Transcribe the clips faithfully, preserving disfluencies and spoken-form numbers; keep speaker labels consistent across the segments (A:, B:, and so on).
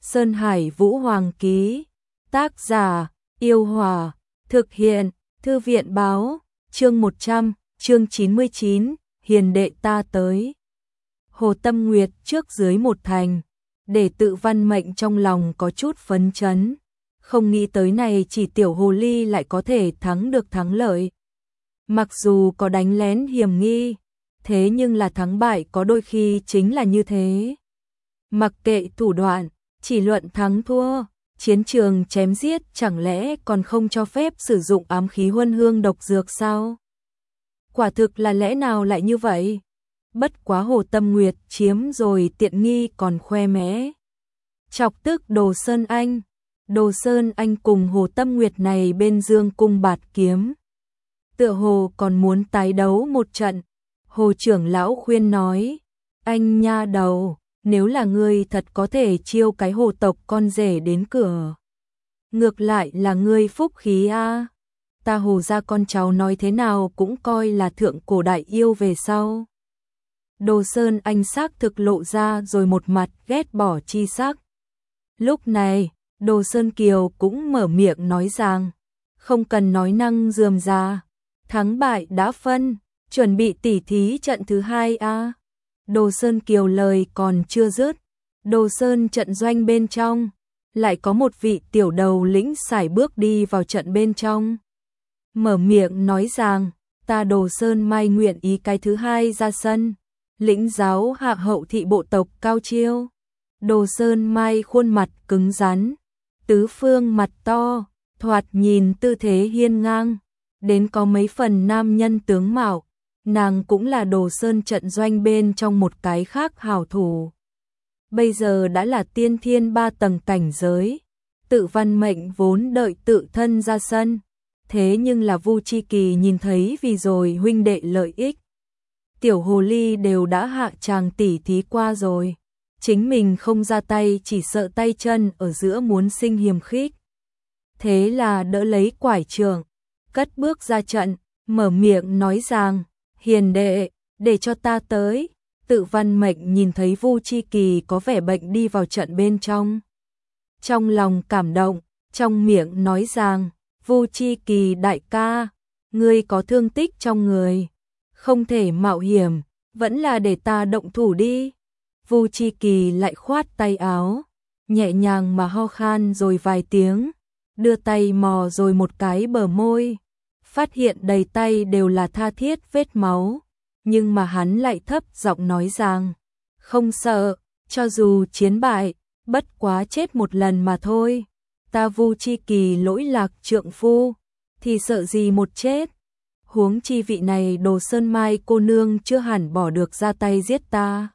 A: Sơn Hải Vũ Hoàng ký. Tác giả, Yêu Hòa. Thực hiện, Thư viện báo. Chương một trăm, chương chín mươi chín, hiền đệ ta tới. Hồ Tâm Nguyệt trước dưới một thành, để tự văn mệnh trong lòng có chút phấn chấn. Không nghĩ tới này chỉ tiểu hồ ly lại có thể thắng được thắng lợi. Mặc dù có đánh lén hiểm nghi, thế nhưng là thắng bại có đôi khi chính là như thế. Mặc kệ thủ đoạn, chỉ luận thắng thua, chiến trường chém giết chẳng lẽ còn không cho phép sử dụng ám khí huân hương độc dược sao? Quả thực là lẽ nào lại như vậy? Bất quá Hồ Tâm Nguyệt chiếm rồi tiện nghi còn khoe mẽ. Chọc tức Đồ Sơn Anh. Đồ Sơn Anh cùng Hồ Tâm Nguyệt này bên dương cung bạt kiếm. Tựa hồ còn muốn tái đấu một trận. Hồ trưởng lão khuyên nói, anh nha đầu, nếu là ngươi thật có thể chiêu cái hồ tộc con rể đến cửa. Ngược lại là ngươi phúc khí a. Ta Hồ gia con cháu nói thế nào cũng coi là thượng cổ đại yêu về sau. Đồ Sơn Anh xác thực lộ ra rồi một mặt ghét bỏ chi sắc. Lúc này, Đồ Sơn Kiều cũng mở miệng nói rằng, không cần nói năng rườm rà, thắng bại đã phân, chuẩn bị tỉ thí trận thứ hai a. Đồ Sơn Kiều lời còn chưa dứt, Đồ Sơn trận doanh bên trong, lại có một vị tiểu đầu lĩnh sải bước đi vào trận bên trong. Mở miệng nói rằng, ta Đồ Sơn Mai nguyện ý cái thứ hai ra sân, lĩnh giáo hạ hậu thị bộ tộc cao chiêu. Đồ Sơn Mai khuôn mặt cứng rắn, tứ phương mặt to, thoạt nhìn tư thế hiên ngang, đến có mấy phần nam nhân tướng mạo. Nàng cũng là Đồ Sơn trận doanh bên trong một cái khác hảo thủ. Bây giờ đã là tiên thiên ba tầng cảnh giới, tự văn mệnh vốn đợi tự thân ra sân. Thế nhưng là Vu Chi Kỳ nhìn thấy vì rồi huynh đệ lợi ích. Tiểu hồ ly đều đã hạ tràng tỉ thí qua rồi. Chính mình không ra tay chỉ sợ tay chân ở giữa muốn sinh hiềm khích. Thế là đỡ lấy quải trường, cất bước ra trận, mở miệng nói rằng, hiền đệ, để cho ta tới. Tự văn mệnh nhìn thấy Vu Chi Kỳ có vẻ bệnh đi vào trận bên trong. Trong lòng cảm động, trong miệng nói rằng, Vu Chi Kỳ đại ca, ngươi có thương tích trong người, không thể mạo hiểm, vẫn là để ta động thủ đi. Vu Chi Kỳ lại khoát tay áo, nhẹ nhàng mà ho khan rồi vài tiếng, đưa tay mò rồi một cái bờ môi, phát hiện đầy tay đều là tha thiết vết máu, nhưng mà hắn lại thấp giọng nói rằng, không sợ, cho dù chiến bại, bất quá chết một lần mà thôi. Ta Vu Chi Kỳ lỗi lạc trượng phu, thì sợ gì một chết. Huống chi vị này Đồ Sơn Mai cô nương chưa hẳn bỏ được ra tay giết ta.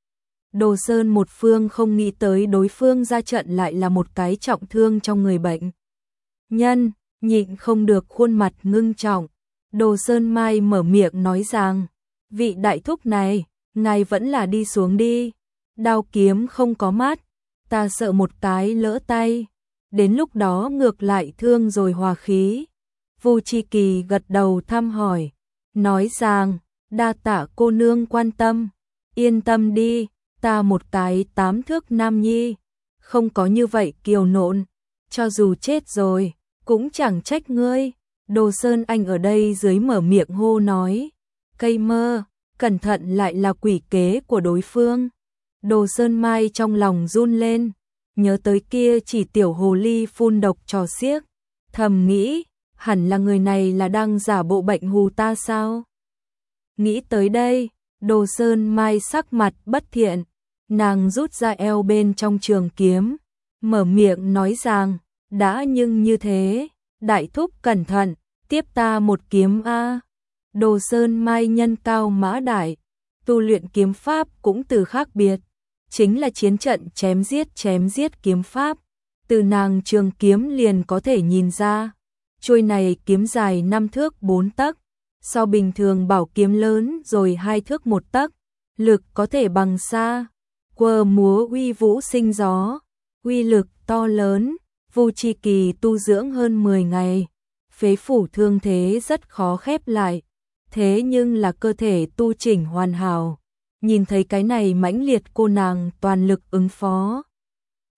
A: Đồ Sơn một phương không nghĩ tới đối phương ra trận lại là một cái trọng thương trong người bệnh nhân, nhịn không được khuôn mặt ngưng trọng. Đồ Sơn Mai mở miệng nói rằng, vị đại thúc này, ngài vẫn là đi xuống đi. Đao kiếm không có mắt, ta sợ một cái lỡ tay, đến lúc đó ngược lại thương rồi hòa khí. Vu Chi Kỳ gật đầu thăm hỏi, nói rằng, đa tạ cô nương quan tâm, yên tâm đi, ta một cái tám thước nam nhi, không có như vậy kiều nộn, cho dù chết rồi, cũng chẳng trách ngươi. Đồ Sơn Anh ở đây dưới mở miệng hô nói, cây mơ, cẩn thận lại là quỷ kế của đối phương. Đồ Sơn Mai trong lòng run lên, nhớ tới kia chỉ tiểu hồ ly phun độc trò xiếc, thầm nghĩ, hẳn là người này là đang giả bộ bệnh hù ta sao? Nghĩ tới đây, Đồ Sơn Mai sắc mặt bất thiện, nàng rút ra eo bên trong trường kiếm, mở miệng nói rằng, đã nhưng như thế, đại thúc cẩn thận, tiếp ta một kiếm a. Đồ Sơn Mai nhân cao mã đại, tu luyện kiếm pháp cũng từ khác biệt, chính là chiến trận chém giết chém giết kiếm pháp, từ nàng trường kiếm liền có thể nhìn ra. Chuôi này kiếm dài năm thước bốn tấc, so bình thường bảo kiếm lớn rồi hai thước một tấc, lực có thể bằng xa, quơ múa uy vũ sinh gió, uy lực to lớn. Vu Chi Kỳ tu dưỡng hơn mười ngày, phế phủ thương thế rất khó khép lại, thế nhưng là cơ thể tu chỉnh hoàn hảo, nhìn thấy cái này mãnh liệt cô nàng toàn lực ứng phó.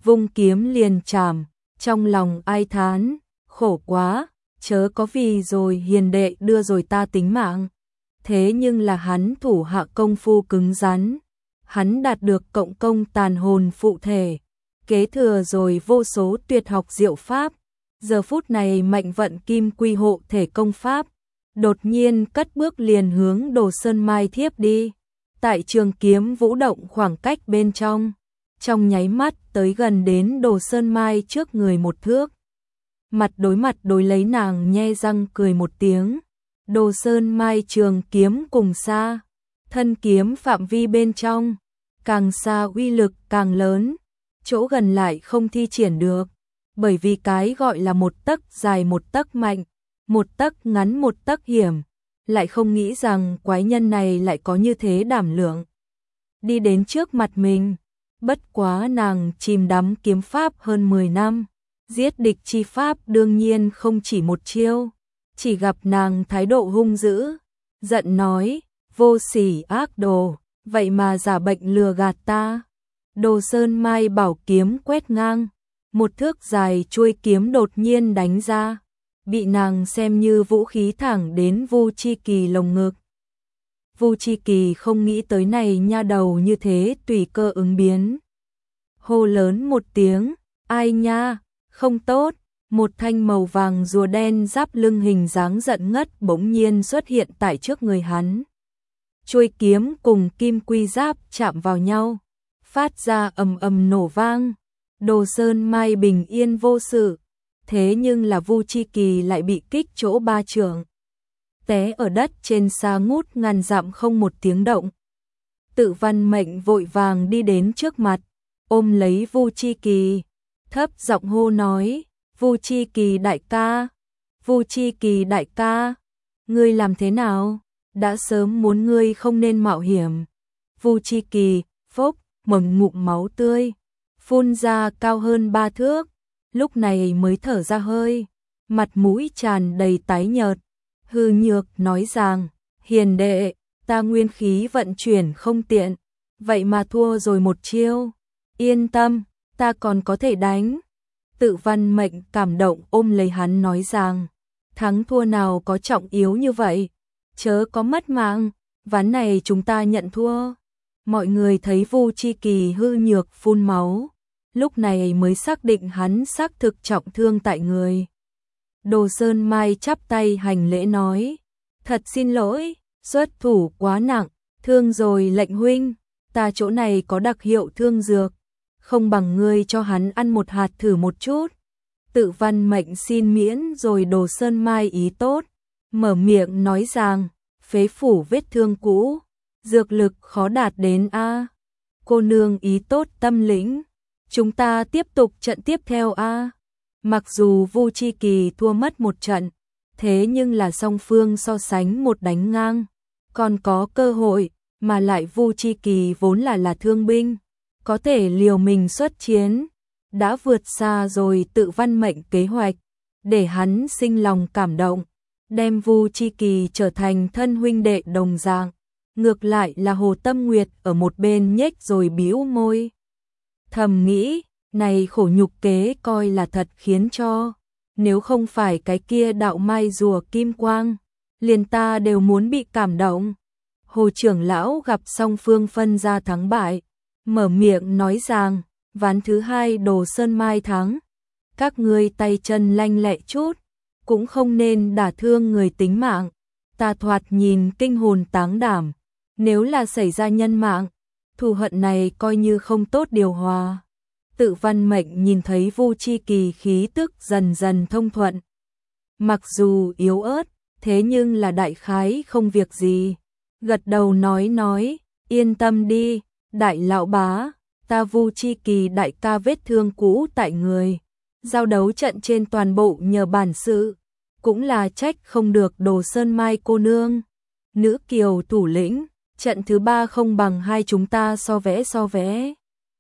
A: vung kiếm liền chảm, trong lòng ai thán, khổ quá, chớ có vì rồi hiền đệ đưa rồi ta tính mạng. Thế nhưng là hắn thủ hạ công phu cứng rắn, hắn đạt được cộng công tàn hồn phụ thể, kế thừa rồi vô số tuyệt học diệu pháp, giờ phút này mạnh vận kim quy hộ thể công pháp, đột nhiên cất bước liền hướng Đồ Sơn Mai thiếp đi. Tại trường kiếm vũ động khoảng cách bên trong, trong nháy mắt tới gần đến Đồ Sơn Mai trước người một thước. Mặt đối mặt đối lấy nàng nhe răng cười một tiếng. Đồ Sơn Mai trường kiếm cùng xa, thân kiếm phạm vi bên trong, càng xa uy lực càng lớn, chỗ gần lại không thi triển được, bởi vì cái gọi là một tấc dài một tấc mạnh, một tấc ngắn một tấc hiểm, lại không nghĩ rằng quái nhân này lại có như thế đảm lượng. Đi đến trước mặt mình, bất quá nàng chìm đắm kiếm pháp hơn mười năm, giết địch chi pháp đương nhiên không chỉ một chiêu, chỉ gặp nàng thái độ hung dữ, giận nói, vô sỉ ác đồ, vậy mà giả bệnh lừa gạt ta. Đồ Sơn Mai bảo kiếm quét ngang, một thước dài chuôi kiếm đột nhiên đánh ra, bị nàng xem như vũ khí thẳng đến Vu Chi Kỳ lồng ngực. Vu Chi Kỳ không nghĩ tới này nha đầu như thế tùy cơ ứng biến. Hô lớn một tiếng, ai nha, không tốt, một thanh màu vàng rùa đen giáp lưng hình dáng giận ngất bỗng nhiên xuất hiện tại trước người hắn. Chuôi kiếm cùng kim quy giáp chạm vào nhau, phát ra ầm ầm nổ vang. Đồ Sơn Mai bình yên vô sự, thế nhưng là Vu Chi Kỳ lại bị kích chỗ ba trượng, té ở đất trên xa ngút ngàn dặm không một tiếng động. Tự Văn Mệnh vội vàng đi đến trước mặt, ôm lấy Vu Chi Kỳ, thấp giọng hô nói, Vu Chi Kỳ đại ca, Vu Chi Kỳ đại ca, ngươi làm thế nào? Đã sớm muốn ngươi không nên mạo hiểm. Vu Chi Kỳ, phốc, mầm ngụm máu tươi, phun ra cao hơn ba thước, lúc này mới thở ra hơi, mặt mũi tràn đầy tái nhợt, hư nhược nói rằng, hiền đệ, ta nguyên khí vận chuyển không tiện, vậy mà thua rồi một chiêu, yên tâm, ta còn có thể đánh. Tự Văn Mệnh cảm động ôm lấy hắn nói rằng, thắng thua nào có trọng yếu như vậy, chớ có mất mạng, ván này chúng ta nhận thua. Mọi người thấy Vu Chi Kỳ hư nhược phun máu, lúc này mới xác định hắn xác thực trọng thương tại người. Đồ Sơn Mai chắp tay hành lễ nói, thật xin lỗi, xuất thủ quá nặng, thương rồi lệnh huynh, ta chỗ này có đặc hiệu thương dược, không bằng ngươi cho hắn ăn một hạt thử một chút. Tự Văn Mệnh xin miễn rồi Đồ Sơn Mai ý tốt, mở miệng nói rằng, phế phủ vết thương cũ, dược lực khó đạt đến a. Cô nương ý tốt tâm lĩnh, chúng ta tiếp tục trận tiếp theo a. Mặc dù Vu Chi Kỳ thua mất một trận, thế nhưng là song phương so sánh một đánh ngang, còn có cơ hội, mà lại Vu Chi Kỳ vốn là là thương binh, có thể liều mình xuất chiến, đã vượt xa rồi Tự Văn Mệnh kế hoạch, để hắn sinh lòng cảm động, đem Vu Chi Kỳ trở thành thân huynh đệ đồng dạng. Ngược lại là Hồ Tâm Nguyệt ở một bên nhếch rồi bĩu môi, thầm nghĩ, này khổ nhục kế coi là thật khiến cho, nếu không phải cái kia đạo mai rùa kim quang, liền ta đều muốn bị cảm động. Hồ trưởng lão gặp song phương phân ra thắng bại, mở miệng nói rằng, ván thứ hai Đồ Sơn Mai thắng, các ngươi tay chân lanh lẹ chút, cũng không nên đả thương người tính mạng, ta thoạt nhìn kinh hồn táng đảm, nếu là xảy ra nhân mạng, thù hận này coi như không tốt điều hòa. Tự Văn Mệnh nhìn thấy Vu Chi Kỳ khí tức dần dần thông thuận, mặc dù yếu ớt, thế nhưng là đại khái không việc gì, gật đầu nói nói, yên tâm đi, đại lão bá, ta Vu Chi Kỳ đại ca vết thương cũ tại người, giao đấu trận trên toàn bộ nhờ bản sự, cũng là trách không được Đồ Sơn Mai cô nương, nữ kiều thủ lĩnh, trận thứ ba không bằng hai chúng ta so vẽ so vẽ.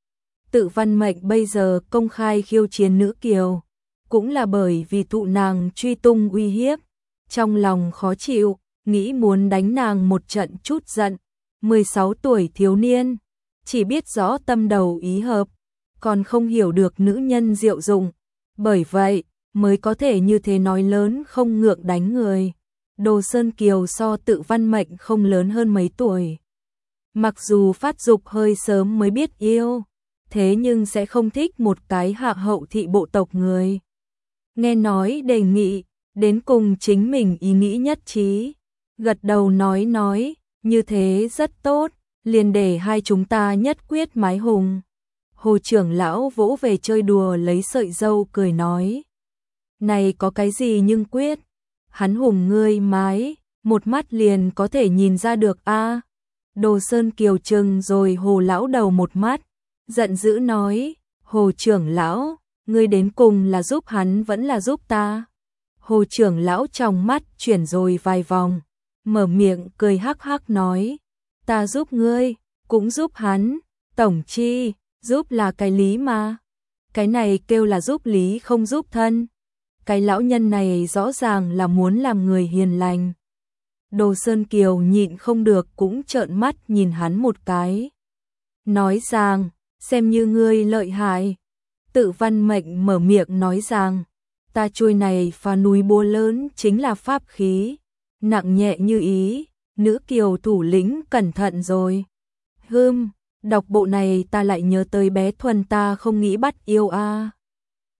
A: Tự Văn Mệnh bây giờ công khai khiêu chiến nữ kiều, cũng là bởi vì thụ nàng truy tung uy hiếp, trong lòng khó chịu, nghĩ muốn đánh nàng một trận chút giận. mười sáu tuổi thiếu niên, chỉ biết rõ tâm đầu ý hợp, còn không hiểu được nữ nhân diệu dụng, bởi vậy mới có thể như thế nói lớn không ngượng đánh người. Đồ Sơn Kiều so Tự Văn Mệnh không lớn hơn mấy tuổi. Mặc dù phát dục hơi sớm mới biết yêu, thế nhưng sẽ không thích một cái hạ hậu thị bộ tộc người. Nghe nói đề nghị, đến cùng chính mình ý nghĩ nhất trí, gật đầu nói nói, như thế rất tốt, liền để hai chúng ta nhất quyết mái hùng. Hồ trưởng lão vỗ về chơi đùa lấy sợi dâu cười nói, này có cái gì nhưng quyết, hắn hùng ngươi mái, một mắt liền có thể nhìn ra được a. Đồ Sơn Kiều trừng rồi Hồ lão đầu một mắt, giận dữ nói, Hồ trưởng lão, ngươi đến cùng là giúp hắn vẫn là giúp ta. Hồ trưởng lão trong mắt chuyển rồi vài vòng, mở miệng cười hắc hắc nói, ta giúp ngươi, cũng giúp hắn, tổng chi, giúp là cái lý mà. Cái này kêu là giúp lý không giúp thân. Cái lão nhân này rõ ràng là muốn làm người hiền lành. Đồ Sơn Kiều nhịn không được cũng trợn mắt nhìn hắn một cái. Nói rằng, xem như ngươi lợi hại. Tự Văn Mệnh mở miệng nói rằng, ta chuôi này phá núi búa lớn chính là pháp khí, nặng nhẹ như ý, nữ kiều thủ lĩnh cẩn thận rồi. Hưm, đọc bộ này ta lại nhớ tới bé Thuần ta không nghĩ bắt yêu a.